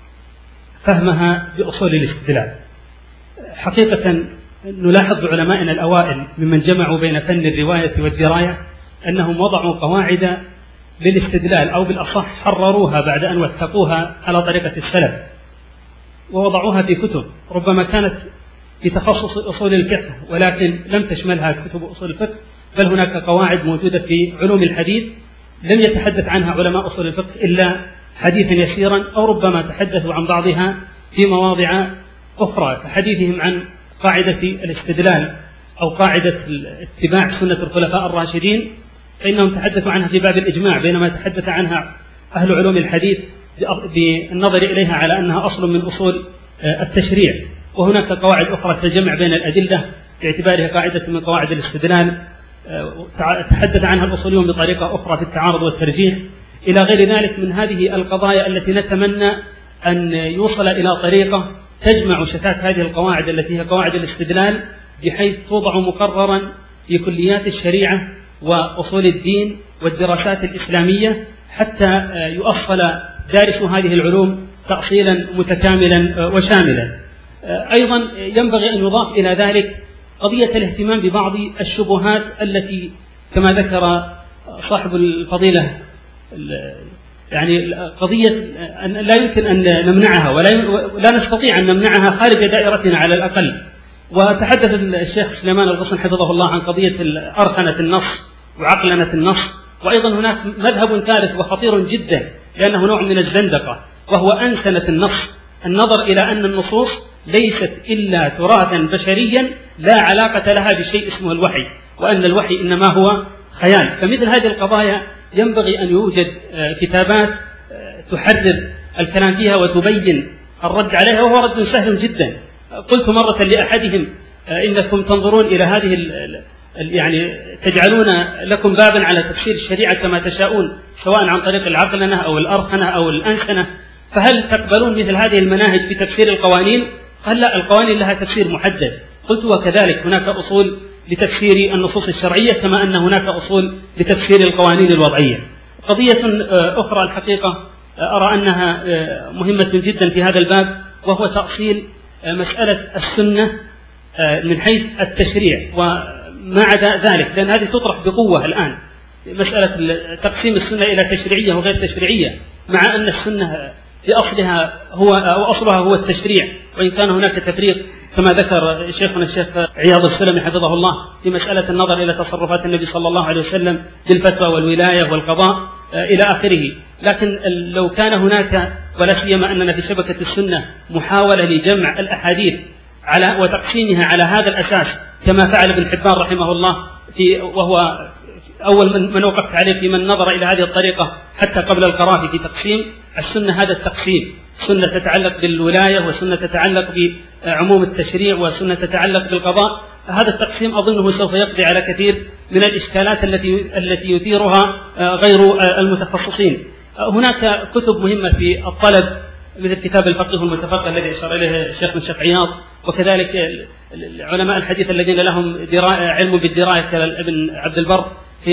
Speaker 9: فهمها بأصول الاستدلال. حقيقة نلاحظ بعلمائنا الأوائل ممن جمعوا بين فن الرواية والدراية أنهم وضعوا قواعد للاستدلال، أو بالأصح حرروها بعد أن وثقوها على طريقة السلف ووضعوها في كتب ربما كانت في تخصص أصول الفقه ولكن لم تشملها كتب أصول الفقه، بل هناك قواعد موجودة في علوم الحديث لم يتحدث عنها علماء أصول الفقه إلا حديثا يسيرا، أو ربما تحدثوا عن بعضها في مواضع أخرى كحديثهم عن قاعدة الاستدلال أو قاعدة اتباع سنة الخلفاء الراشدين، فإنهم تحدثوا عنها في باب الإجماع، بينما تحدث عنها أهل علوم الحديث بالنظر إليها على أنها أصل من أصول التشريع. وهناك قواعد أخرى كالجمع بين الأدلة باعتبارها قاعدة من قواعد الاستدلال تحدث عنها الأصوليون بطريقة أخرى في التعارض والترجيح إلى غير ذلك من هذه القضايا التي نتمنى أن يوصل إلى طريقة تجمع شتات هذه القواعد التي هي قواعد الاستدلال، بحيث توضع مقررا في كليات الشريعة وأصول الدين والدراسات الإسلامية حتى يؤصل دارس هذه العلوم تأصيلا متكاملا وشاملا. أيضا ينبغي أن يضاف إلى ذلك قضية الاهتمام ببعض الشبهات التي كما ذكر صاحب الفضيلة، يعني قضية أن لا يمكن أن نمنعها ولا نستطيع أن نمنعها خارج دائرتنا على الأقل. وتحدث الشيخ سليمان الغصن حفظه الله عن قضية أرخنة النص وعقلنة النص. وأيضا هناك مذهب ثالث وخطير جدا لأنه نوع من الزندقة، وهو أنسنة النص، النظر إلى أن النصوص ليست إلا تراثا بشريا لا علاقة لها بشيء اسمه الوحي، وأن الوحي إنما هو خيال. فمثل هذه القضايا ينبغي أن يوجد كتابات تحرر الكلام فيها وتبين الرد عليها، وهو رد سهل جدا. قلت مرة لأحدهم إنكم تنظرون إلى هذه يعني تجعلون لكم بابا على تفسير الشريعة كما تشاءون، سواء عن طريق العقلنة أو الأرخنة أو الأنسنة، فهل تقبلون مثل هذه المناهج في تفسير القوانين؟ قال لا، القوانين لها تفسير محدد. قلت وكذلك هناك أصول لتفسير النصوص الشرعية كما أن هناك أصول لتفسير القوانين الوضعية. قضية أخرى الحقيقة أرى أنها مهمة جدا في هذا الباب، وهو تأصيل مسألة السنة من حيث التشريع وما عدا ذلك، لأن هذه تطرح بقوة الآن، مسألة تقسيم السنة إلى تشريعية وغير تشريعية، مع أن السنة في أصلها أصلها هو التشريع، وإن كان هناك تفريق كما ذكر شيخنا الشيخ عياض السلمي حفظه الله في مسألة النظر إلى تصرفات النبي صلى الله عليه وسلم بالفتوى والولاية والقضاء إلى آخره. لكن لو كان هناك، ولا سيما أننا في شبكة السنة، محاولة لجمع الأحاديث وتقسيمها على هذا الأساس كما فعل ابن حبان رحمه الله وهو أول من وقفت عليه في من نظر إلى هذه الطريقة حتى قبل القرافي في تقسيم السنة، هذا التقسيم سنة تتعلق بالولاية وسنة تتعلق بعموم التشريع وسنة تتعلق بالقضاء، هذا التقسيم أظنه سوف يقضي على كثير من الإشكالات التي يثيرها غير المتخصصين. هناك كتب مهمة في الطلب مثل كتاب الفقه المتفقه الذي أشار إليه الشيخ عياض، وكذلك علماء الحديث الذين لهم علم بالدراية كابن عبد البر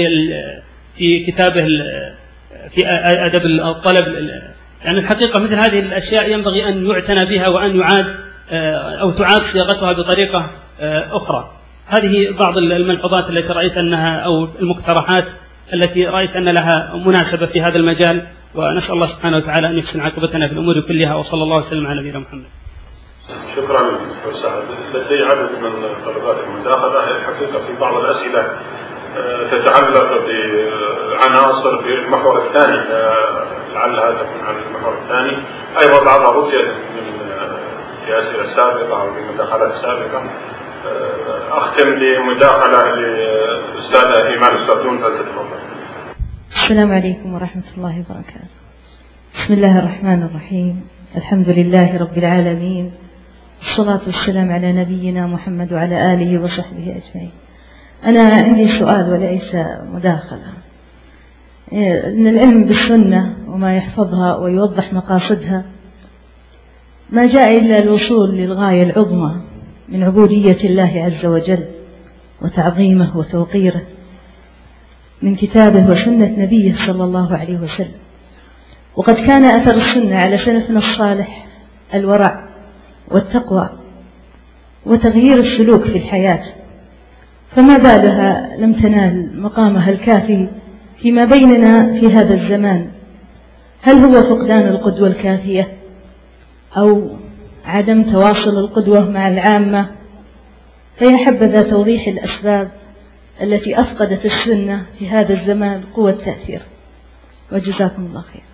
Speaker 9: في كتابه في أدب الطلب. يعني الحقيقة مثل هذه الأشياء ينبغي أن يعتنى بها وأن يعاد أو تعاد صياغتها بطريقة أخرى. هذه بعض الملحوظات التي رأيت أنها أو المقترحات التي رأيت أن لها مناسبة في هذا المجال، ونسأل الله سبحانه وتعالى أن يحسن عاقبتنا في الأمور كلها، وصلى الله وسلم على نبينا محمد.
Speaker 2: شكرا دكتور سعد. لدي عدد من طلبات المداخلة. الحقيقة في بعض الأسئلة تتعلق بعناصر في المحور الثاني، لعلها تكون عن المحور الثاني. أيضا بعضها رؤية في أسئلة سابقة أو في مداخلات سابقة. أختم بمداخلة للأستاذة إيمان السردون، فلتتفضل.
Speaker 10: السلام عليكم ورحمة الله وبركاته. بسم الله الرحمن الرحيم. الحمد لله رب العالمين، والصلاة والسلام على نبينا محمد وعلى آله وصحبه أجمعين. أنا عندي سؤال وليس مداخلة. إن العلم بالسنة وما يحفظها ويوضح مقاصدها ما جاء إلا الوصول للغاية العظمى من عبودية الله عز وجل وتعظيمه وتوقيره من كتابه وسنة نبيه صلى الله عليه وسلم. وقد كان أثر السنة على سلفنا الصالح الورع والتقوى وتغيير السلوك في الحياة، فما بالها لم تنال مقامها الكافي فيما بيننا في هذا الزمان؟ هل هو فقدان القدوة الكافية أو عدم تواصل القدوة مع العامة؟ فيا حبذا توضيح الأسباب التي أفقدت السنة في هذا الزمان قوة التأثير، وجزاكم الله خير.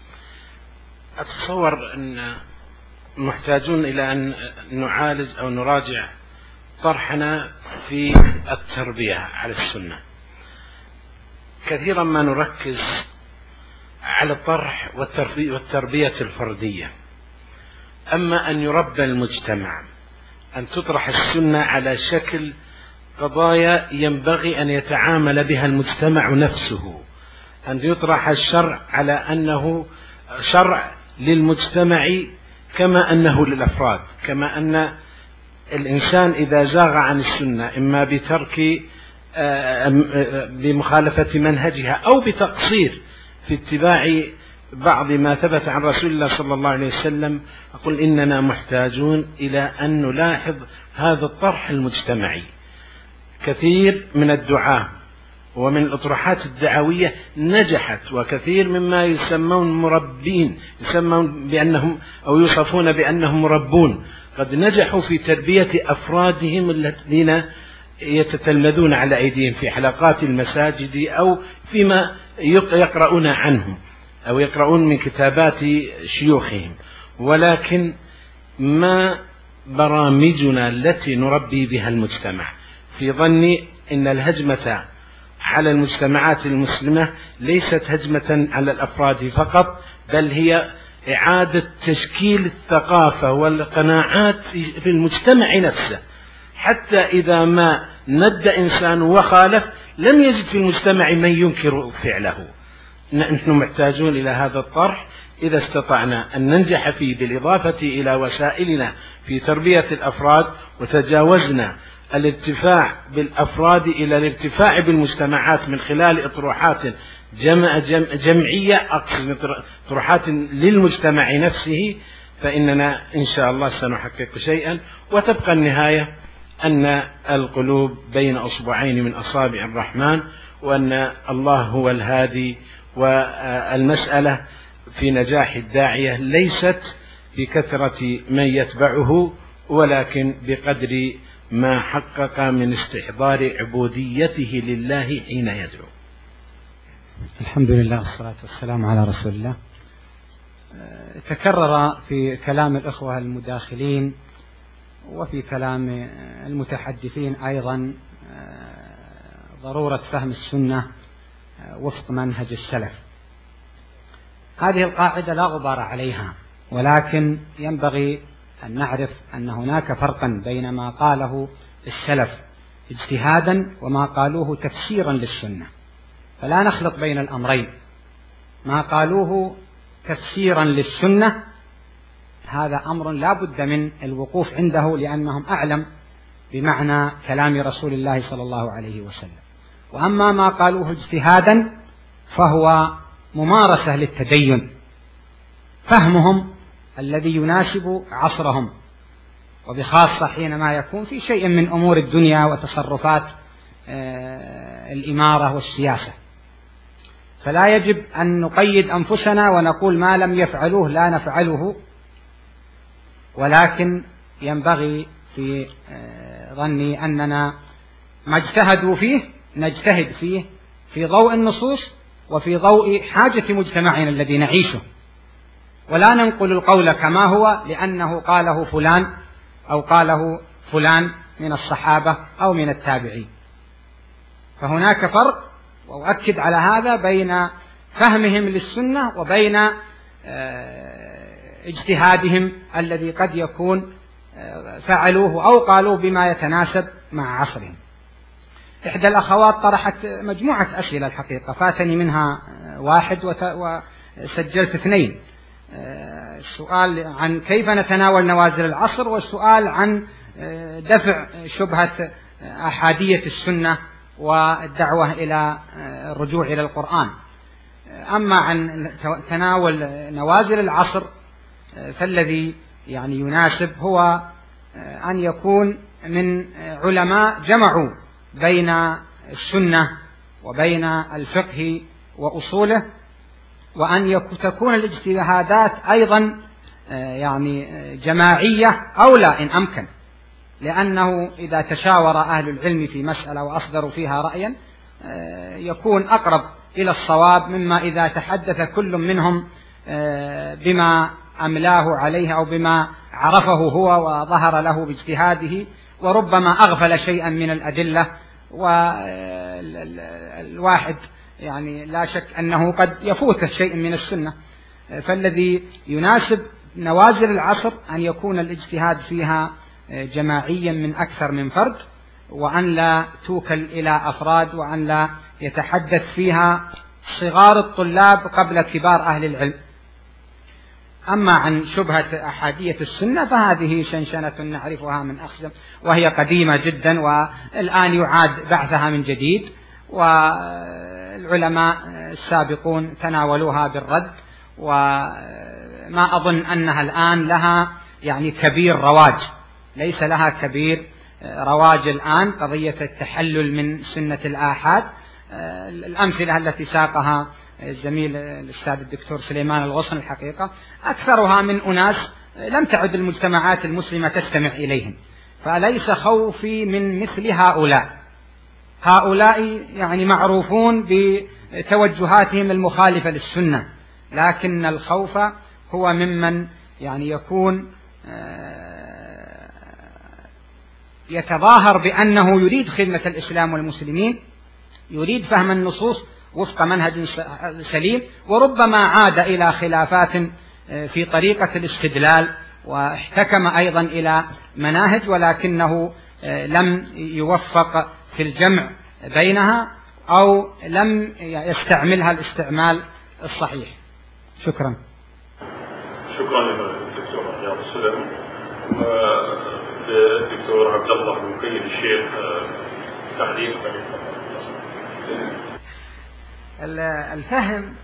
Speaker 11: أتصور أن محتاجون إلى أن نعالج أو نراجع طرحنا في التربية على السنة. كثيرا ما نركز على الطرح والتربية الفردية، أما أن يربى المجتمع، أن تطرح السنة على شكل قضايا ينبغي أن يتعامل بها المجتمع نفسه، أن يطرح الشرع على أنه شرع للمجتمع كما أنه للأفراد، كما أن الإنسان إذا زاغ عن السنة إما بترك بمخالفة منهجها أو بتقصير في اتباع بعض ما ثبت عن رسول الله صلى الله عليه وسلم، أقول إننا محتاجون إلى أن نلاحظ هذا الطرح المجتمعي. كثير من الدعاة ومن الأطروحات الدعوية نجحت، وكثير مما يسمون مربين يسمون بأنهم أو يوصفون بأنهم مربون قد نجحوا في تربية أفرادهم الذين يتتلمذون على أيديهم في حلقات المساجد أو فيما يقرؤون عنهم أو يقرؤون من كتابات شيوخهم. ولكن ما برامجنا التي نربي بها المجتمع؟ في ظني إن الهجمة على المجتمعات المسلمة ليست هجمة على الأفراد فقط، بل هي إعادة تشكيل الثقافة والقناعات في المجتمع نفسه، حتى إذا ما ند إنسان وخالف لم يجد في المجتمع من ينكر فعله. نحن محتاجون إلى هذا الطرح إذا استطعنا أن ننجح فيه، بالإضافة إلى وسائلنا في تربية الأفراد، وتجاوزنا الارتفاع بالأفراد إلى الارتفاع بالمجتمعات من خلال أطروحات جمعية، أقصد أطروحات للمجتمع نفسه، فإننا إن شاء الله سنحقق شيئا. وتبقى النهاية أن القلوب بين أصبعين من أصابع الرحمن، وأن الله هو الهادي، والمسألة في نجاح الداعية ليست بكثرة من يتبعه، ولكن بقدر ما حقق من استحضار عبوديته لله حين يدعو.
Speaker 12: الحمد لله والصلاة والسلام على رسول الله. تكرر في كلام الأخوة المداخلين وفي كلام المتحدثين أيضا ضرورة فهم السنة وفق منهج السلف. هذه القاعدة لا غبار عليها، ولكن ينبغي أن نعرف أن هناك فرقا بين ما قاله السلف اجتهادا وما قالوه تفسيرا للسنة، فلا نخلط بين الأمرين. ما قالوه تفسيرا للسنة هذا أمر لا بد من الوقوف عنده، لأنهم أعلم بمعنى كلام رسول الله صلى الله عليه وسلم. وأما ما قالوه اجتهادا فهو ممارسة للتدين، فهمهم الذي يناسب عصرهم، وبخاصة حينما يكون في شيء من أمور الدنيا وتصرفات الإمارة والسياسة. فلا يجب أن نقيد أنفسنا ونقول ما لم يفعلوه لا نفعله، ولكن ينبغي في ظني أننا ما اجتهدوا فيه نجتهد فيه في ضوء النصوص وفي ضوء حاجة مجتمعنا الذي نعيشه، ولا ننقل القول كما هو لأنه قاله فلان أو قاله فلان من الصحابة أو من التابعين. فهناك فرق، وأؤكد على هذا، بين فهمهم للسنة وبين اجتهادهم الذي قد يكون فعلوه أو قالوه بما يتناسب مع عصرهم. إحدى الأخوات طرحت مجموعة أسئلة الحقيقة، فاتني منها واحد وسجلت اثنين. السؤال عن كيف نتناول نوازل العصر، والسؤال عن دفع شبهة أحادية السنة والدعوة إلى الرجوع إلى القرآن. أما عن تناول نوازل العصر فالذي يعني يناسب هو أن يكون من علماء جمعوا بين السنة وبين الفقه وأصوله، وأن تكون الاجتهادات أيضا يعني جماعية أولى إن أمكن، لأنه إذا تشاور أهل العلم في مسألة وأصدروا فيها رأيا يكون أقرب إلى الصواب مما إذا تحدث كل منهم بما أملاه عليه أو بما عرفه هو وظهر له باجتهاده، وربما أغفل شيئا من الأدلة، والواحد يعني لا شك أنه قد يفوت شيء من السنة. فالذي يناسب نوازل العصر أن يكون الاجتهاد فيها جماعيا من أكثر من فرد، وأن لا توكل إلى أفراد، وأن لا يتحدث فيها صغار الطلاب قبل كبار أهل العلم. أما عن شبهة أحادية السنة فهذه شنشنة نعرفها من أقدم، وهي قديمة جدا، والآن يعاد بعثها من جديد، والعلماء السابقون تناولوها بالرد، وما أظن أنها الآن لها يعني كبير رواج، ليس لها كبير رواج الآن قضية التحلل من سنة الآحاد. الأمثلة التي ساقها الزميل الأستاذ الدكتور سليمان الغصن الحقيقة أكثرها من أناس لم تعد المجتمعات المسلمة تستمع إليهم، فليس خوفي من مثل هؤلاء يعني معروفون بتوجهاتهم المخالفة للسنة، لكن الخوف هو ممن يعني يكون يتظاهر بأنه يريد خدمة الإسلام والمسلمين، يريد فهم النصوص وفق منهج سليم، وربما عاد إلى خلافات في طريقة الاستدلال، واحتكم أيضا إلى مناهج ولكنه لم يوفق في الجمع بينها أو لم يستعملها الاستعمال الصحيح. شكرا.
Speaker 2: شكرا للدكتور رياض السلمي. والدكتور عبد الله بن قيد الشيخ تعليق.
Speaker 7: الفهم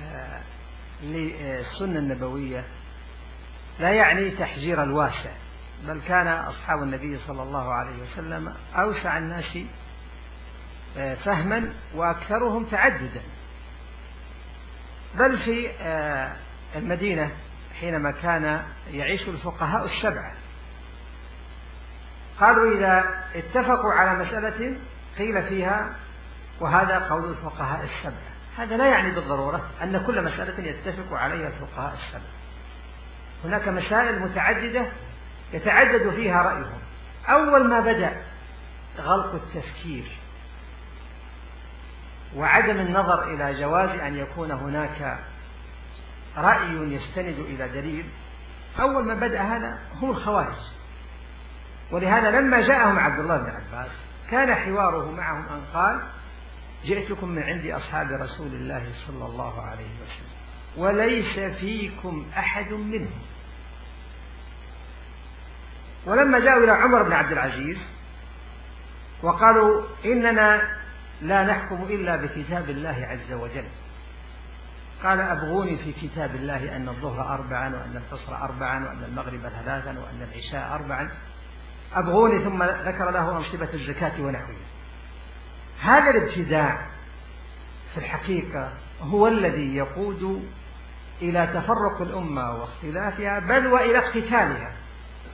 Speaker 7: للسنة النبوية لا يعني تحجير الواسع، بل كان أصحاب النبي صلى الله عليه وسلم أوسع الناس فهما وأكثرهم تعددا. بل في المدينة حينما كان يعيش الفقهاء السبعة قالوا إذا اتفقوا على مسألة قيل فيها وهذا قول الفقهاء السبعة، هذا لا يعني بالضرورة أن كل مسألة يتفق عليها الفقهاء السبعة. هناك مسائل متعددة يتعدد فيها رأيهم. أول ما بدأ غلق التفكير وعدم النظر إلى جواز أن يكون هناك رأي يستند إلى دليل، أول ما بدأ هذا هم الخوارج. ولهذا لما جاءهم عبد الله بن عباس كان حواره معهم أن قال: جئتكم من عند أصحاب رسول الله صلى الله عليه وسلم وليس فيكم أحد منهم. ولما جاءوا إلى عمر بن عبد العزيز وقالوا: إننا لا نحكم إلا بكتاب الله عز وجل، قال: أبغوني في كتاب الله أن الظهر 4 وأن العصر 4 وأن المغرب 3 وأن العشاء 4، أبغوني. ثم ذكر له أنصبة الزكاة ونحوها. هذا الابتداع في الحقيقة هو الذي يقود إلى تفرق الأمة واختلافها، بل وإلى اقتتالها.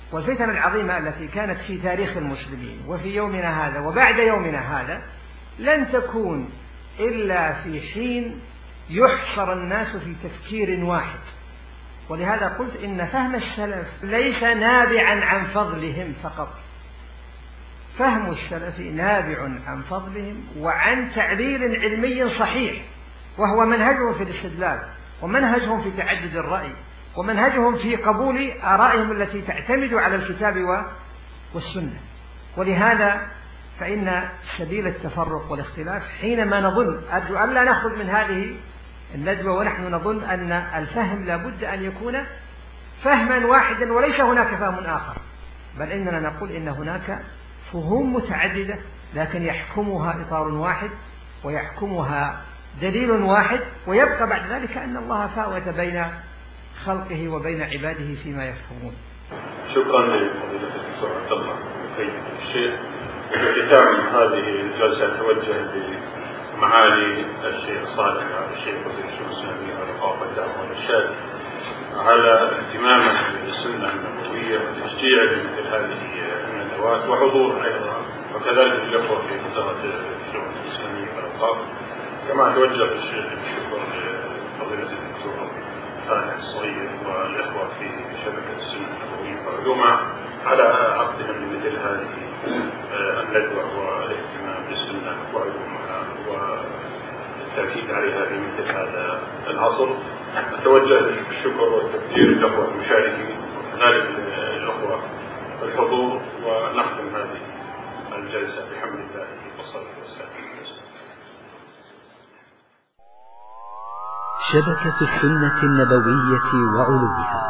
Speaker 7: والفتن العظيمة التي كانت في تاريخ المسلمين وفي يومنا هذا وبعد يومنا هذا لن تكون إلا في حين يحصر الناس في تفكير واحد. ولهذا قلت إن فهم السلف ليس نابعا عن فضلهم فقط، فهم السلف نابع عن فضلهم وعن تعليل علمي صحيح، وهو منهجهم في الاستدلال، ومنهجهم في تعدد الرأي، ومنهجهم في قبول آرائهم التي تعتمد على الكتاب والسنة. ولهذا فإن سبيل التفرق والاختلاف حينما نظن، أرجو أن لا نخرج من هذه الندوة ونحن نظن أن الفهم لا بد أن يكون فهما واحدا وليس هناك فهم آخر، بل إننا نقول إن هناك فهوم متعددة لكن يحكمها إطار واحد ويحكمها دليل واحد، ويبقى بعد ذلك أن الله فاوت بين خلقه وبين عباده فيما يفهمون.
Speaker 2: شكرا لفضيلة الدكتور عبد الله الشيخ. في ختام هذه الجلسة أتوجه بمعالي الشيخ صالح الشيخ وزير الشؤون الإسلامية والأوقاف والدعوة والإرشاد على اهتمامه بالسنة النبوية وتشجيعه مثل هذه الندوات وحضور أيضا، وكذلك الأخوة في وزارة الشؤون الإسلامية والأوقاف. كما أتوجه بالشكر لفضيلة الدكتور صالح الصغير والإخوة في شبكة السنة النبوية وعلومها على عقدهم لمثل هذه الندوة والاهتمام بالسنة وعلومها والتأكيد عليها في مثل هذا العصر. أتوجه بالشكر والتقدير للأخوة المشاركين وكذلك الأخوة الحضور، ونختم هذه الجلسة بحمد الله والصلاة والسلام.
Speaker 13: شبكة السنة النبوية وعلومها.